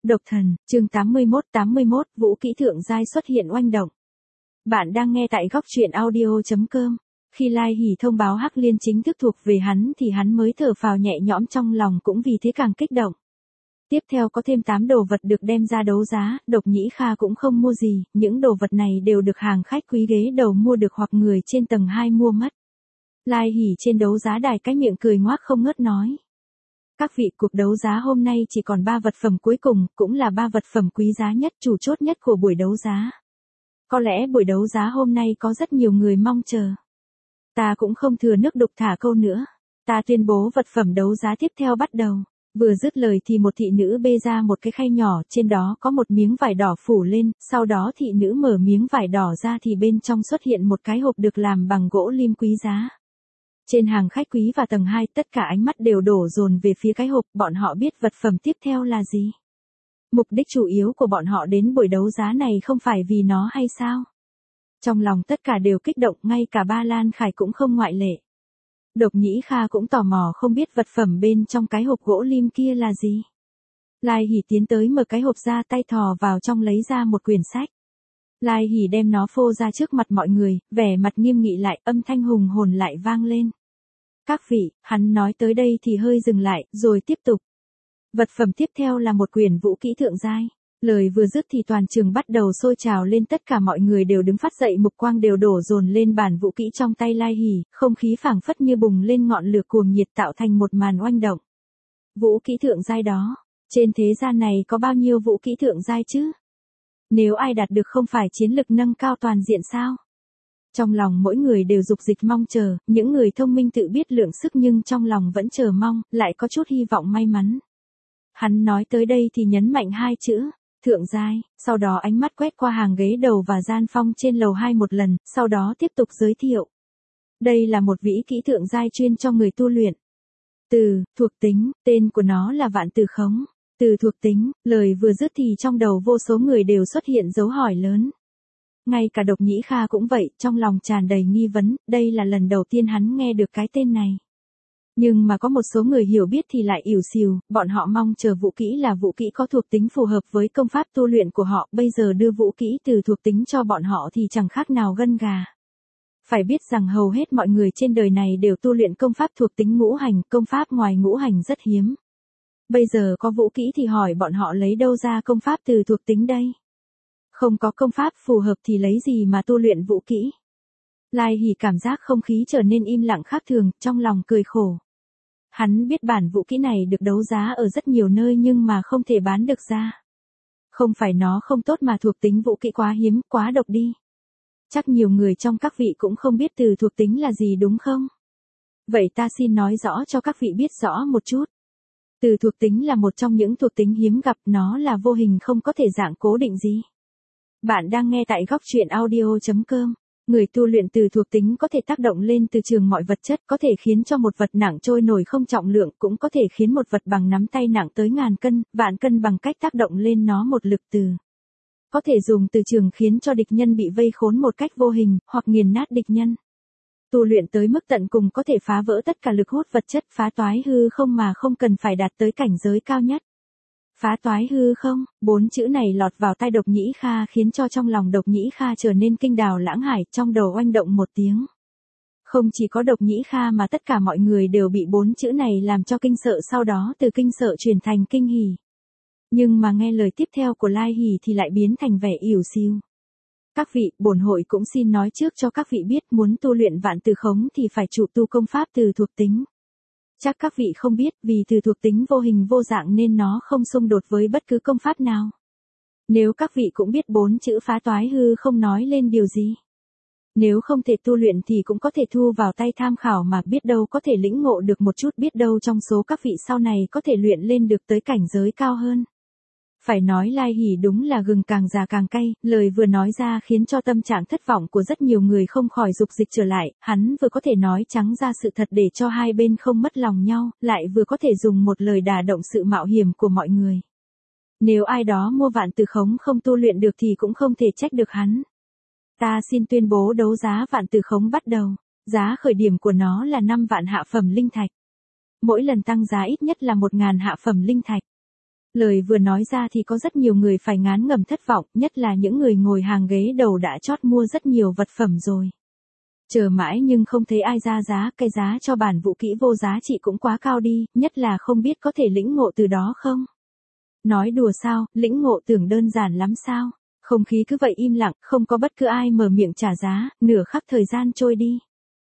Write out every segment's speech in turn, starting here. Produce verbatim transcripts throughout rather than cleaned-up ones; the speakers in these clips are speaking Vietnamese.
Độc thần, chương tám mươi mốt tám mươi mốt, vũ kỹ thượng giai xuất hiện oanh động. Bạn đang nghe tại góc truyện audio chấm com. Khi Lai Hỷ thông báo Hắc Liên chính thức thuộc về hắn thì hắn mới thở phào nhẹ nhõm, trong lòng cũng vì thế càng kích động. Tiếp theo có thêm tám đồ vật được đem ra đấu giá, Độc Nhĩ Kha cũng không mua gì, những đồ vật này đều được hàng khách quý ghế đầu mua được hoặc người trên tầng hai mua mất. Lai Hỷ trên đấu giá đài cái miệng cười ngoác không ngớt nói. Các vị, cuộc đấu giá hôm nay chỉ còn ba vật phẩm cuối cùng, cũng là ba vật phẩm quý giá nhất, chủ chốt nhất của buổi đấu giá. Có lẽ buổi đấu giá hôm nay có rất nhiều người mong chờ. Ta cũng không thừa nước đục thả câu nữa. Ta tuyên bố vật phẩm đấu giá tiếp theo bắt đầu. Vừa dứt lời thì một thị nữ bê ra một cái khay nhỏ, trên đó có một miếng vải đỏ phủ lên, sau đó thị nữ mở miếng vải đỏ ra thì bên trong xuất hiện một cái hộp được làm bằng gỗ lim quý giá. Trên hàng khách quý và tầng hai, tất cả ánh mắt đều đổ dồn về phía cái hộp, bọn họ biết vật phẩm tiếp theo là gì. Mục đích chủ yếu của bọn họ đến buổi đấu giá này không phải vì nó hay sao? Trong lòng tất cả đều kích động, ngay cả Ba Lan Khải cũng không ngoại lệ. Độc Nhĩ Kha cũng tò mò không biết vật phẩm bên trong cái hộp gỗ lim kia là gì. Lai Hỷ tiến tới mở cái hộp ra, tay thò vào trong lấy ra một quyển sách. Lai Hỷ đem nó phô ra trước mặt mọi người, vẻ mặt nghiêm nghị lại, âm thanh hùng hồn lại vang lên. Các vị, hắn nói tới đây thì hơi dừng lại, rồi tiếp tục. Vật phẩm tiếp theo là một quyển vũ kỹ thượng giai. Lời vừa dứt thì toàn trường bắt đầu sôi trào lên, tất cả mọi người đều đứng phát dậy, mục quang đều đổ dồn lên bản vũ kỹ trong tay Lai Hỷ, không khí phảng phất như bùng lên ngọn lửa cuồng nhiệt tạo thành một màn oanh động. Vũ kỹ thượng giai đó, trên thế gian này có bao nhiêu vũ kỹ thượng giai chứ? Nếu ai đạt được không phải chiến lực nâng cao toàn diện sao? Trong lòng mỗi người đều dục dịch mong chờ, những người thông minh tự biết lượng sức nhưng trong lòng vẫn chờ mong, lại có chút hy vọng may mắn. Hắn nói tới đây thì nhấn mạnh hai chữ, thượng giai, sau đó ánh mắt quét qua hàng ghế đầu và gian phong trên lầu hai một lần, sau đó tiếp tục giới thiệu. Đây là một vĩ kỹ thượng giai chuyên cho người tu luyện. Từ, thuộc tính, tên của nó là Vạn Từ Khống. Từ thuộc tính, lời vừa dứt thì trong đầu vô số người đều xuất hiện dấu hỏi lớn. Ngay cả Độc Nhĩ Kha cũng vậy, trong lòng tràn đầy nghi vấn, đây là lần đầu tiên hắn nghe được cái tên này. Nhưng mà có một số người hiểu biết thì lại ỉu xìu, bọn họ mong chờ vũ kỹ là vũ kỹ có thuộc tính phù hợp với công pháp tu luyện của họ, bây giờ đưa vũ kỹ từ thuộc tính cho bọn họ thì chẳng khác nào gân gà. Phải biết rằng hầu hết mọi người trên đời này đều tu luyện công pháp thuộc tính ngũ hành, công pháp ngoài ngũ hành rất hiếm. Bây giờ có vũ kỹ thì hỏi bọn họ lấy đâu ra công pháp từ thuộc tính đây? Không có công pháp phù hợp thì lấy gì mà tu luyện vũ kỹ? Lai Hỷ cảm giác không khí trở nên im lặng khác thường, trong lòng cười khổ. Hắn biết bản vũ kỹ này được đấu giá ở rất nhiều nơi nhưng mà không thể bán được ra. Không phải nó không tốt mà thuộc tính vũ kỹ quá hiếm, quá độc đi. Chắc nhiều người trong các vị cũng không biết từ thuộc tính là gì đúng không? Vậy ta xin nói rõ cho các vị biết rõ một chút. Từ thuộc tính là một trong những thuộc tính hiếm gặp, nó là vô hình không có thể dạng cố định gì. Bạn đang nghe tại góc truyện audio chấm com. Người tu luyện từ thuộc tính có thể tác động lên từ trường mọi vật chất, có thể khiến cho một vật nặng trôi nổi không trọng lượng, cũng có thể khiến một vật bằng nắm tay nặng tới ngàn cân, vạn cân bằng cách tác động lên nó một lực từ. Có thể dùng từ trường khiến cho địch nhân bị vây khốn một cách vô hình, hoặc nghiền nát địch nhân. Tu luyện tới mức tận cùng có thể phá vỡ tất cả lực hút vật chất, phá toái hư không mà không cần phải đạt tới cảnh giới cao nhất. Phá toái hư không, bốn chữ này lọt vào tai Độc Nhĩ Kha khiến cho trong lòng Độc Nhĩ Kha trở nên kinh đào lãng hải, trong đầu oanh động một tiếng. Không chỉ có Độc Nhĩ Kha mà tất cả mọi người đều bị bốn chữ này làm cho kinh sợ, sau đó từ kinh sợ chuyển thành kinh hỉ. Nhưng mà nghe lời tiếp theo của Lai Hỷ thì lại biến thành vẻ ỉu xìu. Các vị, bổn hội cũng xin nói trước cho các vị biết, muốn tu luyện Vạn Từ Khống thì phải trụ tu công pháp từ thuộc tính. Chắc các vị không biết, vì từ thuộc tính vô hình vô dạng nên nó không xung đột với bất cứ công pháp nào. Nếu các vị cũng biết bốn chữ phá toái hư không nói lên điều gì. Nếu không thể tu luyện thì cũng có thể thu vào tay tham khảo mà biết đâu có thể lĩnh ngộ được một chút, biết đâu trong số các vị sau này có thể luyện lên được tới cảnh giới cao hơn. Phải nói Lai Hỷ đúng là gừng càng già càng cay, lời vừa nói ra khiến cho tâm trạng thất vọng của rất nhiều người không khỏi dục dịch trở lại, hắn vừa có thể nói trắng ra sự thật để cho hai bên không mất lòng nhau, lại vừa có thể dùng một lời đả động sự mạo hiểm của mọi người. Nếu ai đó mua Vạn Từ Khống không tu luyện được thì cũng không thể trách được hắn. Ta xin tuyên bố đấu giá Vạn Từ Khống bắt đầu, giá khởi điểm của nó là năm vạn hạ phẩm linh thạch. Mỗi lần tăng giá ít nhất là một ngàn hạ phẩm linh thạch. Lời vừa nói ra thì có rất nhiều người phải ngán ngẩm thất vọng, nhất là những người ngồi hàng ghế đầu đã chót mua rất nhiều vật phẩm rồi. Chờ mãi nhưng không thấy ai ra giá, cái giá cho bản vũ kỹ vô giá trị cũng quá cao đi, nhất là không biết có thể lĩnh ngộ từ đó không? Nói đùa sao, lĩnh ngộ tưởng đơn giản lắm sao? Không khí cứ vậy im lặng, không có bất cứ ai mở miệng trả giá, nửa khắc thời gian trôi đi.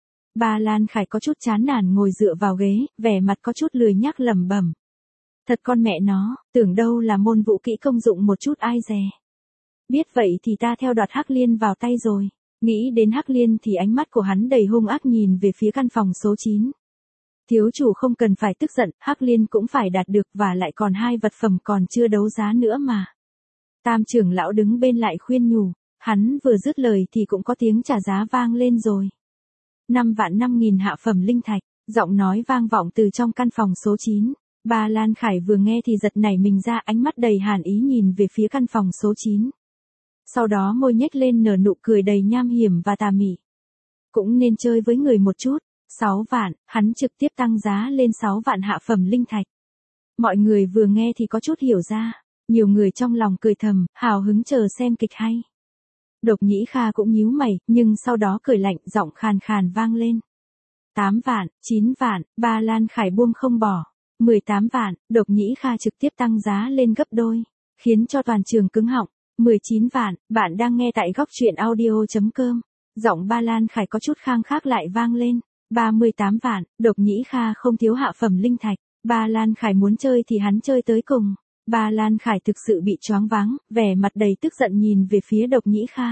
Ba Lan Khải có chút chán nản ngồi dựa vào ghế, vẻ mặt có chút lười nhác lẩm bẩm. Thật con mẹ nó, tưởng đâu là môn vũ kỹ công dụng một chút ai dè. Biết vậy thì ta theo đoạt Hắc Liên vào tay rồi. Nghĩ đến Hắc Liên thì ánh mắt của hắn đầy hung ác nhìn về phía căn phòng số chín. Thiếu chủ không cần phải tức giận, Hắc Liên cũng phải đạt được và lại còn hai vật phẩm còn chưa đấu giá nữa mà. Tam trưởng lão đứng bên lại khuyên nhủ, hắn vừa dứt lời thì cũng có tiếng trả giá vang lên rồi. Năm vạn năm nghìn hạ phẩm linh thạch, giọng nói vang vọng từ trong căn phòng số chín. Ba Lan Khải vừa nghe thì giật nảy mình ra, ánh mắt đầy hàn ý nhìn về phía căn phòng số chín. Sau đó môi nhếch lên nở nụ cười đầy nham hiểm và tà mị. Cũng nên chơi với người một chút. Sáu vạn, hắn trực tiếp tăng giá lên sáu vạn hạ phẩm linh thạch. Mọi người vừa nghe thì có chút hiểu ra. Nhiều người trong lòng cười thầm, hào hứng chờ xem kịch hay. Độc Nhĩ Kha cũng nhíu mày, nhưng sau đó cười lạnh, giọng khàn khàn vang lên. Tám vạn, chín vạn, Ba Lan Khải buông không bỏ. Mười tám vạn, Độc Nhĩ Kha trực tiếp tăng giá lên gấp đôi, khiến cho toàn trường cứng họng. Mười chín vạn, bạn đang nghe tại góc truyện audio chấm com. Giọng Ba Lan Khải có chút khang khác lại vang lên. Ba mươi tám vạn, Độc Nhĩ Kha không thiếu hạ phẩm linh thạch. Ba Lan Khải muốn chơi thì hắn chơi tới cùng. Ba Lan Khải thực sự bị choáng váng, vẻ mặt đầy tức giận nhìn về phía Độc Nhĩ Kha.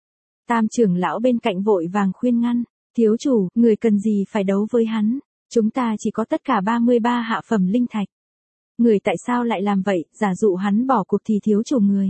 Tam trưởng lão bên cạnh vội vàng khuyên ngăn. Thiếu chủ, người cần gì phải đấu với hắn. Chúng ta chỉ có tất cả ba mươi ba hạ phẩm linh thạch. Người tại sao lại làm vậy, giả dụ hắn bỏ cuộc thì thiếu chủ người.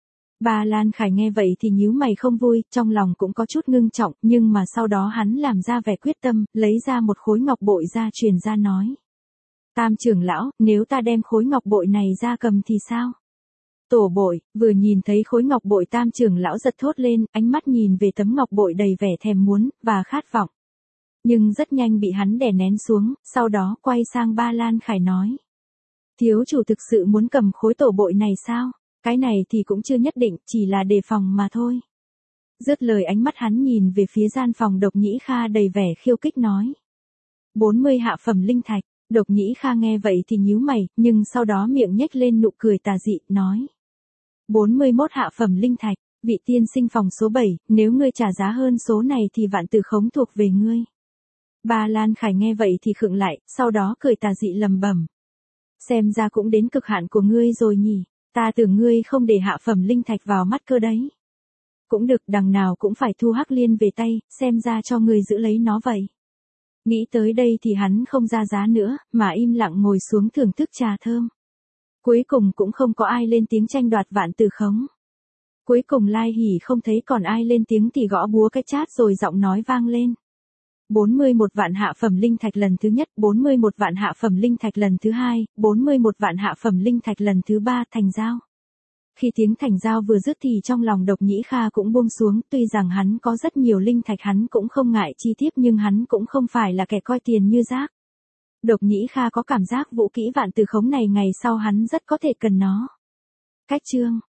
Ba Lan Khải nghe vậy thì nhíu mày không vui, trong lòng cũng có chút ngưng trọng, nhưng mà sau đó hắn làm ra vẻ quyết tâm, lấy ra một khối ngọc bội ra truyền ra nói. Tam trưởng lão, nếu ta đem khối ngọc bội này ra cầm thì sao? Tổ bội, vừa nhìn thấy khối ngọc bội tam trưởng lão giật thốt lên, ánh mắt nhìn về tấm ngọc bội đầy vẻ thèm muốn, và khát vọng. Nhưng rất nhanh bị hắn đè nén xuống, sau đó quay sang Ba Lan Khải nói. Thiếu chủ thực sự muốn cầm khối tổ bội này sao? Cái này thì cũng chưa nhất định, chỉ là đề phòng mà thôi. Dứt lời ánh mắt hắn nhìn về phía gian phòng Độc Nhĩ Kha đầy vẻ khiêu khích nói. bốn mươi hạ phẩm linh thạch, Độc Nhĩ Kha nghe vậy thì nhíu mày, nhưng sau đó miệng nhếch lên nụ cười tà dị, nói. bốn mươi mốt hạ phẩm linh thạch, vị tiên sinh phòng số bảy, nếu ngươi trả giá hơn số này thì vạn tử khống thuộc về ngươi. Ba Lan Khải nghe vậy thì khựng lại, sau đó cười tà dị lầm bẩm. Xem ra cũng đến cực hạn của ngươi rồi nhỉ, ta tưởng ngươi không để hạ phẩm linh thạch vào mắt cơ đấy. Cũng được, đằng nào cũng phải thu Hắc Liên về tay, xem ra cho ngươi giữ lấy nó vậy. Nghĩ tới đây thì hắn không ra giá nữa, mà im lặng ngồi xuống thưởng thức trà thơm. Cuối cùng cũng không có ai lên tiếng tranh đoạt vạn tử khống. Cuối cùng Lai Hỉ không thấy còn ai lên tiếng thì gõ búa cái chát rồi giọng nói vang lên. bốn mươi mốt vạn hạ phẩm linh thạch lần thứ nhất, bốn mươi mốt vạn hạ phẩm linh thạch lần thứ hai, bốn mươi mốt vạn hạ phẩm linh thạch lần thứ ba, thành giao. Khi tiếng thành giao vừa dứt thì trong lòng Độc Nhĩ Kha cũng buông xuống, tuy rằng hắn có rất nhiều linh thạch hắn cũng không ngại chi tiết nhưng hắn cũng không phải là kẻ coi tiền như rác. Độc Nhĩ Kha có cảm giác vũ kỹ vạn tử khống này ngày sau hắn rất có thể cần nó. Cách chương